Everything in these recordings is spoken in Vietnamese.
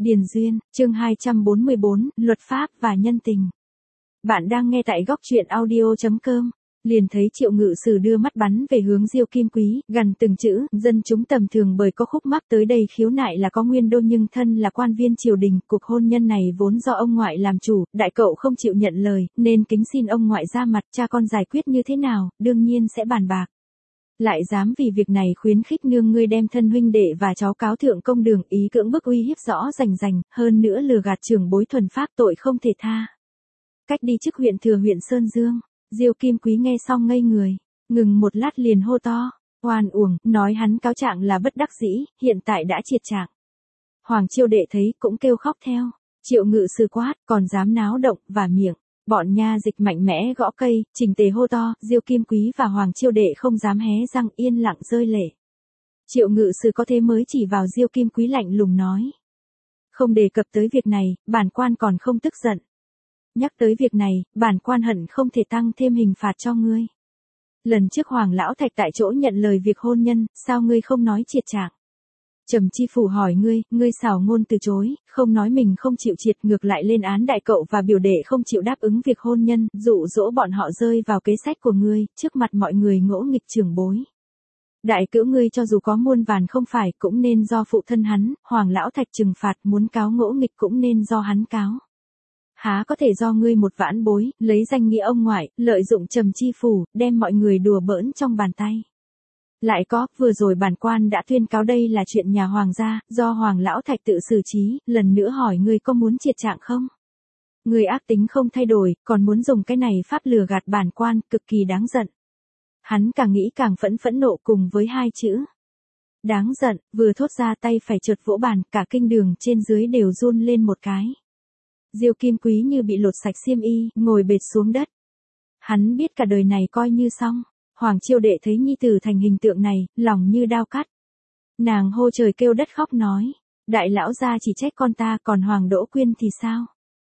Điền Duyên, chương 244, Luật pháp và nhân tình. Bạn đang nghe tại góc truyện audio.com. Liền thấy Triệu Ngự Sử đưa mắt bắn về hướng Diêu Kim Quý, gần từng chữ, dân chúng tầm thường bởi có khúc mắc tới đây khiếu nại là có nguyên đô nhưng thân là quan viên triều đình, cuộc hôn nhân này vốn do ông ngoại làm chủ, đại cậu không chịu nhận lời, nên kính xin ông ngoại ra mặt, cha con giải quyết như thế nào, đương nhiên sẽ bàn bạc. Lại dám vì việc này khuyến khích nương ngươi đem thân huynh đệ và cháu cáo thượng công đường, ý cưỡng bức uy hiếp rõ rành, hơn nữa lừa gạt trưởng bối thuần phác, tội không thể tha. Cách đi chức huyện thừa huyện Sơn Dương, Diêu Kim Quý nghe xong ngây người, ngừng một lát liền hô to, oan uổng, nói hắn cáo trạng là bất đắc dĩ, hiện tại đã triệt trạng. Hoàng Chiêu Đệ thấy cũng kêu khóc theo, Triệu Ngự Sử quát, còn dám náo động, và miệng. Bọn nha dịch mạnh mẽ gõ cây, chỉnh tề hô to, Diêu Kim Quý và Hoàng Chiêu Đệ không dám hé răng, yên lặng rơi lệ. Triệu Ngự Sử có thế mới chỉ vào Diêu Kim Quý lạnh lùng nói. Không đề cập tới việc này, bản quan còn không tức giận. Nhắc tới việc này, bản quan hận không thể tăng thêm hình phạt cho ngươi. Lần trước Hoàng Lão Thạch tại chỗ nhận lời việc hôn nhân, sao ngươi không nói triệt trạng? Trầm Chi Phủ hỏi ngươi xảo ngôn từ chối, không nói mình không chịu triệt, ngược lại lên án đại cậu và biểu đệ không chịu đáp ứng việc hôn nhân, dụ dỗ bọn họ rơi vào kế sách của ngươi, trước mặt mọi người ngỗ nghịch trưởng bối. Đại cữu ngươi cho dù có muôn vàn không phải cũng nên do phụ thân hắn, Hoàng Lão Thạch trừng phạt, muốn cáo ngỗ nghịch cũng nên do hắn cáo. Há có thể do ngươi một vãn bối, lấy danh nghĩa ông ngoại, lợi dụng Trầm Chi Phủ, đem mọi người đùa bỡn trong bàn tay. Lại có, vừa rồi bản quan đã tuyên cáo đây là chuyện nhà Hoàng gia, do Hoàng Lão Thạch tự xử trí, lần nữa hỏi ngươi có muốn triệt trạng không? Ngươi ác tính không thay đổi, còn muốn dùng cái này pháp lừa gạt bản quan, cực kỳ đáng giận. Hắn càng nghĩ càng phẫn nộ cùng với hai chữ. Đáng giận, vừa thốt ra tay phải chợt vỗ bàn, cả kinh đường trên dưới đều run lên một cái. Diêu Kim Quý như bị lột sạch xiêm y, ngồi bệt xuống đất. Hắn biết cả đời này coi như xong. Hoàng Chiêu Đệ thấy nhi tử thành hình tượng này, lòng như đao cắt. Nàng hô trời kêu đất khóc nói, đại lão gia chỉ trách con ta, còn Hoàng Đỗ Quyên thì sao?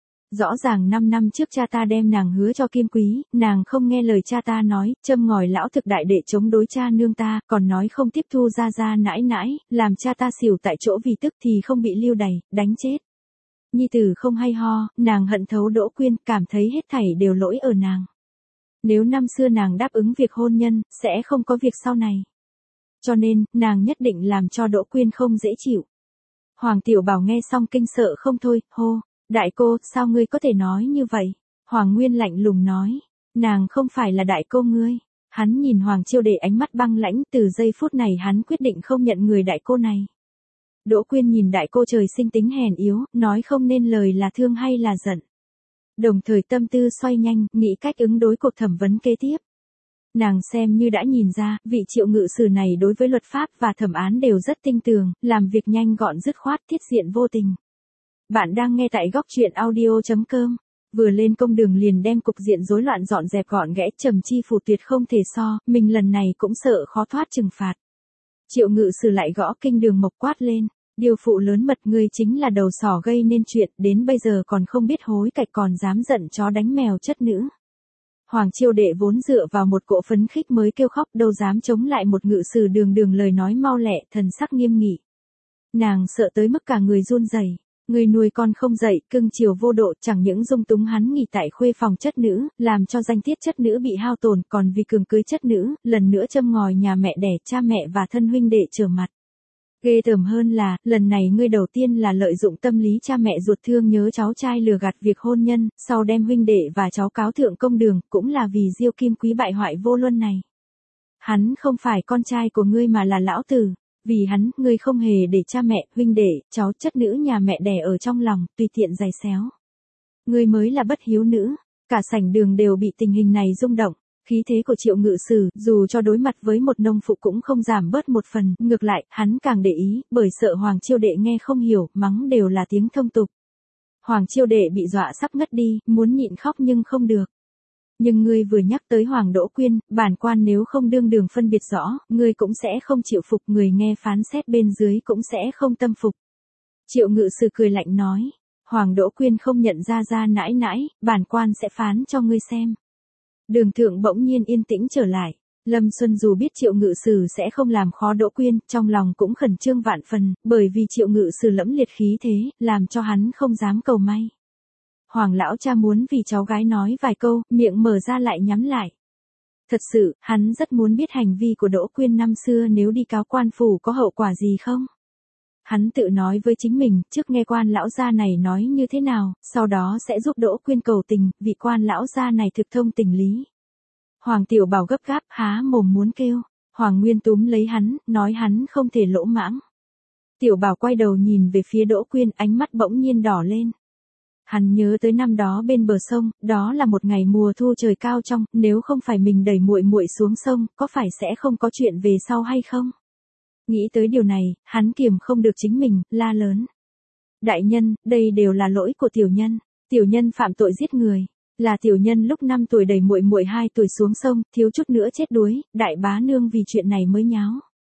Rõ ràng 5 năm trước cha ta đem nàng hứa cho Kim Quý, nàng không nghe lời cha ta nói, châm ngòi lão thực đại đệ chống đối cha nương ta, còn nói không tiếp thu ra nãi, làm cha ta xỉu tại chỗ vì tức thì không bị lưu đày, đánh chết. Nhi tử không hay ho, nàng hận thấu Đỗ Quyên, cảm thấy hết thảy đều lỗi ở nàng. Nếu năm xưa nàng đáp ứng việc hôn nhân, sẽ không có việc sau này. Cho nên, nàng nhất định làm cho Đỗ Quyên không dễ chịu. Hoàng Tiểu Bảo nghe xong kinh sợ không thôi, hô, đại cô, sao ngươi có thể nói như vậy? Hoàng Nguyên lạnh lùng nói, nàng không phải là đại cô ngươi. Hắn nhìn Hoàng Chiêu Đệ ánh mắt băng lãnh, từ giây phút này hắn quyết định không nhận người đại cô này. Đỗ Quyên nhìn đại cô trời sinh tính hèn yếu, nói không nên lời là thương hay là giận. Đồng thời tâm tư xoay nhanh, nghĩ cách ứng đối cuộc thẩm vấn kế tiếp. Nàng xem như đã nhìn ra, vị Triệu Ngự Sử này đối với luật pháp và thẩm án đều rất tinh tường, làm việc nhanh gọn dứt khoát, thiết diện vô tình. Bạn đang nghe tại góc truyện audio.com. Vừa lên công đường liền đem cục diện rối loạn dọn dẹp gọn ghẽ, Trầm Chi Phủ tuyệt không thể so, mình lần này cũng sợ khó thoát trừng phạt. Triệu Ngự Sử lại gõ kinh đường mộc quát lên. Điều phụ lớn mật, ngươi chính là đầu sỏ gây nên chuyện, đến bây giờ còn không biết hối cải, còn dám giận chó đánh mèo chất nữ. Hoàng Chiêu Đệ vốn dựa vào một cỗ phấn khích mới kêu khóc, đâu dám chống lại một ngự sử đường lời nói mau lẹ, thần sắc nghiêm nghị. Nàng sợ tới mức cả người run rẩy. Người nuôi con không dậy, cưng chiều vô độ, chẳng những dung túng hắn nghỉ tại khuê phòng chất nữ, làm cho danh tiết chất nữ bị hao tổn, còn vì cường cưới chất nữ, lần nữa châm ngòi nhà mẹ đẻ, cha mẹ và thân huynh đệ trở mặt. Ghê tởm hơn là, lần này ngươi đầu tiên là lợi dụng tâm lý cha mẹ ruột thương nhớ cháu trai lừa gạt việc hôn nhân, sau đem huynh đệ và cháu cáo thượng công đường, cũng là vì Diêu Kim Quý bại hoại vô luân này. Hắn không phải con trai của ngươi mà là lão tử, vì hắn, ngươi không hề để cha mẹ, huynh đệ, cháu chất nữ nhà mẹ đẻ ở trong lòng, tùy tiện giày xéo. Ngươi mới là bất hiếu nữ, cả sảnh đường đều bị tình hình này rung động. Khí thế của Triệu Ngự Sử, dù cho đối mặt với một nông phụ cũng không giảm bớt một phần, ngược lại, hắn càng để ý, bởi sợ Hoàng Chiêu Đệ nghe không hiểu, mắng đều là tiếng thông tục. Hoàng Chiêu Đệ bị dọa sắp ngất đi, muốn nhịn khóc nhưng không được. Nhưng ngươi vừa nhắc tới Hoàng Đỗ Quyên, bản quan nếu không đương đường phân biệt rõ, ngươi cũng sẽ không chịu phục, người nghe phán xét bên dưới cũng sẽ không tâm phục. Triệu Ngự Sử cười lạnh nói, Hoàng Đỗ Quyên không nhận ra nãi, bản quan sẽ phán cho ngươi xem. Đường thượng bỗng nhiên yên tĩnh trở lại, Lâm Xuân dù biết Triệu Ngự Sử sẽ không làm khó Đỗ Quyên, trong lòng cũng khẩn trương vạn phần, bởi vì Triệu Ngự Sử lẫm liệt khí thế, làm cho hắn không dám cầu may. Hoàng lão cha muốn vì cháu gái nói vài câu, miệng mở ra lại nhắm lại. Thật sự, hắn rất muốn biết hành vi của Đỗ Quyên năm xưa nếu đi cáo quan phủ có hậu quả gì không. Hắn tự nói với chính mình, trước nghe quan lão gia này nói như thế nào, sau đó sẽ giúp Đỗ Quyên cầu tình, vị quan lão gia này thực thông tình lý. Hoàng Tiểu Bảo gấp gáp, há mồm muốn kêu. Hoàng Nguyên túm lấy hắn, nói hắn không thể lỗ mãng. Tiểu Bảo quay đầu nhìn về phía Đỗ Quyên, ánh mắt bỗng nhiên đỏ lên. Hắn nhớ tới năm đó bên bờ sông, đó là một ngày mùa thu trời cao trong, nếu không phải mình đẩy muội muội xuống sông, có phải sẽ không có chuyện về sau hay không? Nghĩ tới điều này, hắn kiềm không được chính mình, la lớn. Đại nhân, đây đều là lỗi của tiểu nhân. Tiểu nhân phạm tội giết người. Là tiểu nhân lúc 5 tuổi đẩy muội muội 2 tuổi xuống sông, thiếu chút nữa chết đuối, đại bá nương vì chuyện này mới nháo.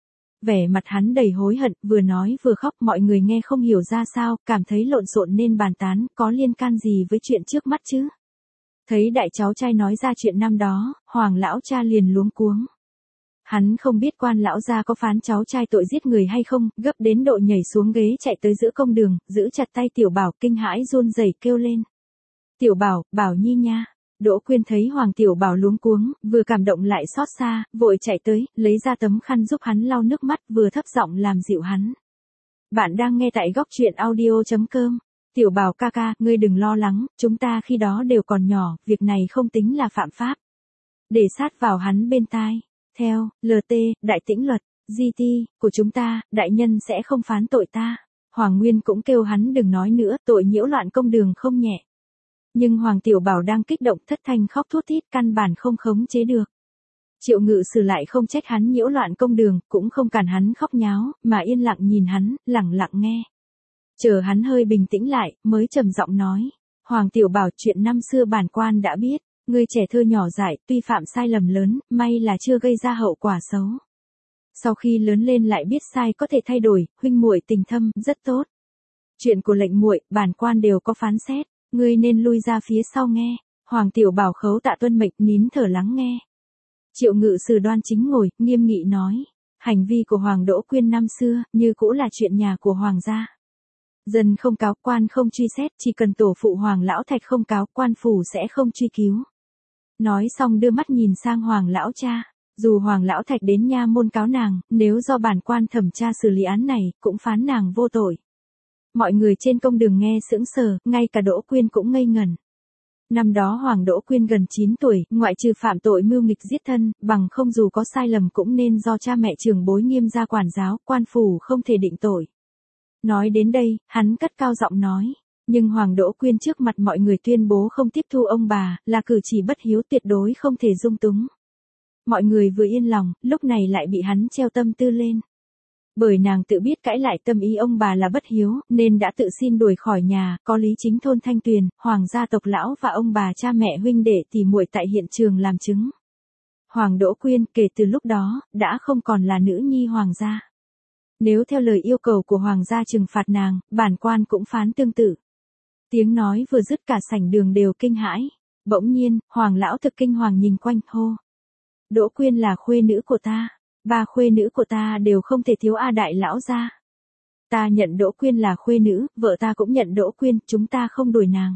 Vẻ mặt hắn đầy hối hận, vừa nói vừa khóc, mọi người nghe không hiểu ra sao, cảm thấy lộn xộn nên bàn tán, có liên can gì với chuyện trước mắt chứ? Thấy đại cháu trai nói ra chuyện năm đó, Hoàng lão cha liền luống cuống. Hắn không biết quan lão gia có phán cháu trai tội giết người hay không, gấp đến độ nhảy xuống ghế chạy tới giữa công đường, giữ chặt tay Tiểu Bảo kinh hãi run rẩy kêu lên. Tiểu Bảo, Bảo Nhi nha. Đỗ Quyên thấy Hoàng Tiểu Bảo luống cuống, vừa cảm động lại xót xa, vội chạy tới, lấy ra tấm khăn giúp hắn lau nước mắt, vừa thấp giọng làm dịu hắn. Bạn đang nghe tại góc truyện audio.com. Tiểu Bảo ca ca, ngươi đừng lo lắng, chúng ta khi đó đều còn nhỏ, việc này không tính là phạm pháp. Để sát vào hắn bên tai. Theo, LT, đại tĩnh luật, GT, của chúng ta, đại nhân sẽ không phán tội ta. Hoàng Nguyên cũng kêu hắn đừng nói nữa, tội nhiễu loạn công đường không nhẹ. Nhưng Hoàng Tiểu Bảo đang kích động thất thanh khóc thút thít căn bản không khống chế được. Triệu Ngự Sử lại không trách hắn nhiễu loạn công đường, cũng không cản hắn khóc nháo, mà yên lặng nhìn hắn, lặng lặng nghe. Chờ hắn hơi bình tĩnh lại, mới trầm giọng nói. Hoàng Tiểu Bảo, chuyện năm xưa bản quan đã biết, ngươi trẻ thơ nhỏ dại, tuy phạm sai lầm lớn, may là chưa gây ra hậu quả xấu. Sau khi lớn lên lại biết sai có thể thay đổi, huynh muội tình thâm, rất tốt. Chuyện của lệnh muội, bản quan đều có phán xét. Ngươi nên lui ra phía sau nghe. Hoàng Tiểu Bảo khấu tạ tuân mệnh, nín thở lắng nghe. Triệu Ngự Sử đoan chính ngồi, nghiêm nghị nói. Hành vi của Hoàng Đỗ Quyên năm xưa, như cũ là chuyện nhà của Hoàng gia. Dân không cáo, quan không truy xét, chỉ cần tổ phụ Hoàng Lão Thạch không cáo, quan phủ sẽ không truy cứu. Nói xong đưa mắt nhìn sang Hoàng Lão cha. Dù Hoàng Lão Thạch đến nha môn cáo nàng, nếu do bản quan thẩm tra xử lý án này, cũng phán nàng vô tội. Mọi người trên công đường nghe sững sờ, ngay cả Đỗ Quyên cũng ngây ngẩn. Năm đó Hoàng Đỗ Quyên gần 9 tuổi, ngoại trừ phạm tội mưu nghịch giết thân, bằng không dù có sai lầm cũng nên do cha mẹ trưởng bối nghiêm gia quản giáo, quan phủ không thể định tội. Nói đến đây, hắn cất cao giọng nói. Nhưng Hoàng Đỗ Quyên trước mặt mọi người tuyên bố không tiếp thu ông bà, là cử chỉ bất hiếu tuyệt đối không thể dung túng. Mọi người vừa yên lòng, lúc này lại bị hắn treo tâm tư lên. Bởi nàng tự biết cãi lại tâm ý ông bà là bất hiếu, nên đã tự xin đuổi khỏi nhà, có Lý Chính thôn Thanh Tuyền, Hoàng gia tộc lão và ông bà cha mẹ huynh đệ tỉ muội tại hiện trường làm chứng. Hoàng Đỗ Quyên kể từ lúc đó, đã không còn là nữ nhi Hoàng gia. Nếu theo lời yêu cầu của Hoàng gia trừng phạt nàng, bản quan cũng phán tương tự. Tiếng nói vừa dứt cả sảnh đường đều kinh hãi. Bỗng nhiên, Hoàng lão thực kinh hoàng nhìn quanh, hô. Đỗ Quyên là khuê nữ của ta. 3 khuê nữ của ta đều không thể thiếu đại lão gia. Ta nhận Đỗ Quyên là khuê nữ, vợ ta cũng nhận Đỗ Quyên, chúng ta không đuổi nàng.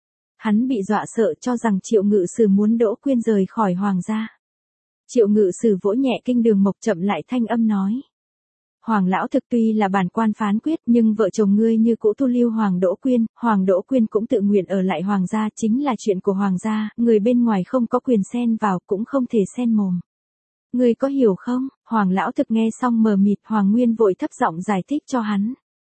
Hắn bị dọa sợ cho rằng Triệu Ngự Sử muốn Đỗ Quyên rời khỏi Hoàng gia. Triệu Ngự Sử vỗ nhẹ kinh đường mộc chậm lại thanh âm nói. Hoàng lão thực tuy là bản quan phán quyết, nhưng vợ chồng ngươi như cũ thu lưu Hoàng Đỗ Quyên cũng tự nguyện ở lại Hoàng gia, chính là chuyện của Hoàng gia, người bên ngoài không có quyền xen vào, cũng không thể xen mồm. Ngươi có hiểu không? Hoàng lão thực nghe xong mờ mịt, Hoàng Nguyên vội thấp giọng giải thích cho hắn.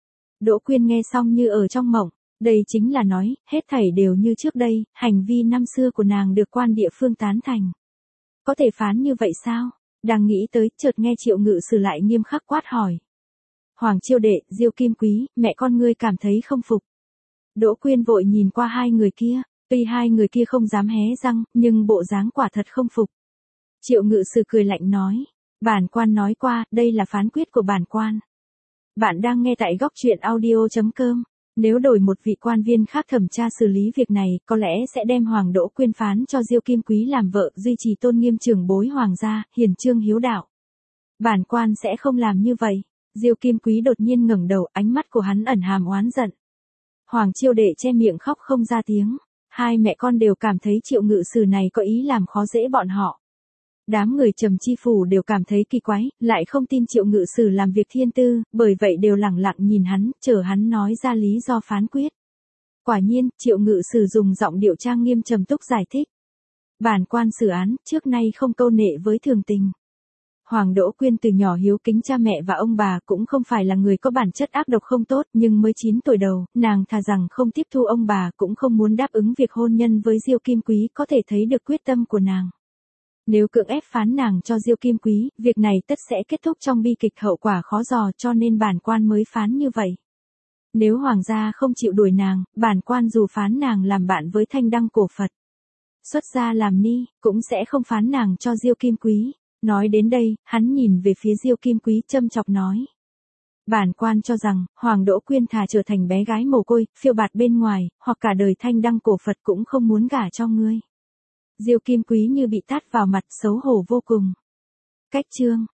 Đỗ Quyên nghe xong như ở trong mộng, đây chính là nói, hết thảy đều như trước đây, hành vi năm xưa của nàng được quan địa phương tán thành. Có thể phán như vậy sao? Đang nghĩ tới, chợt nghe Triệu Ngự Sử lại nghiêm khắc quát hỏi. Hoàng Chiêu Đệ, Diêu Kim Quý, mẹ con ngươi cảm thấy không phục. Đỗ Quyên vội nhìn qua hai người kia, tuy hai người kia không dám hé răng, nhưng bộ dáng quả thật không phục. Triệu Ngự Sử cười lạnh nói. Bản quan nói qua, đây là phán quyết của bản quan. Bạn đang nghe tại góc truyện audio.com. Nếu đổi một vị quan viên khác thẩm tra xử lý việc này, có lẽ sẽ đem Hoàng Đỗ Quyên phán cho Diêu Kim Quý làm vợ, duy trì tôn nghiêm trưởng bối hoàng gia, hiền chương hiếu đạo. Bản quan sẽ không làm như vậy. Diêu Kim Quý đột nhiên ngẩng đầu, ánh mắt của hắn ẩn hàm oán giận. Hoàng Chiêu Đệ che miệng khóc không ra tiếng. Hai mẹ con đều cảm thấy Triệu Ngự Sử này có ý làm khó dễ bọn họ. Đám người Trầm Chi Phủ đều cảm thấy kỳ quái, lại không tin Triệu Ngự Sử làm việc thiên tư, bởi vậy đều lẳng lặng nhìn hắn, chờ hắn nói ra lý do phán quyết. Quả nhiên, Triệu Ngự Sử dùng giọng điệu trang nghiêm trầm túc giải thích. Bản quan xử án, trước nay không câu nệ với thường tình. Hoàng Đỗ Quyên từ nhỏ hiếu kính cha mẹ và ông bà, cũng không phải là người có bản chất ác độc không tốt, nhưng mới 9 tuổi đầu, nàng thà rằng không tiếp thu ông bà, cũng không muốn đáp ứng việc hôn nhân với Diêu Kim Quý, có thể thấy được quyết tâm của nàng. Nếu cưỡng ép phán nàng cho Diêu Kim Quý, việc này tất sẽ kết thúc trong bi kịch, hậu quả khó dò, cho nên bản quan mới phán như vậy. Nếu hoàng gia không chịu đuổi nàng, bản quan dù phán nàng làm bạn với Thanh Đăng cổ Phật, xuất gia làm ni, cũng sẽ không phán nàng cho Diêu Kim Quý. Nói đến đây, hắn nhìn về phía Diêu Kim Quý châm chọc nói. Bản quan cho rằng, Hoàng Đỗ Quyên thà trở thành bé gái mồ côi, phiêu bạt bên ngoài, hoặc cả đời Thanh Đăng cổ Phật cũng không muốn gả cho ngươi. Diêu Kim Quý như bị tát vào mặt, xấu hổ vô cùng. Cách chương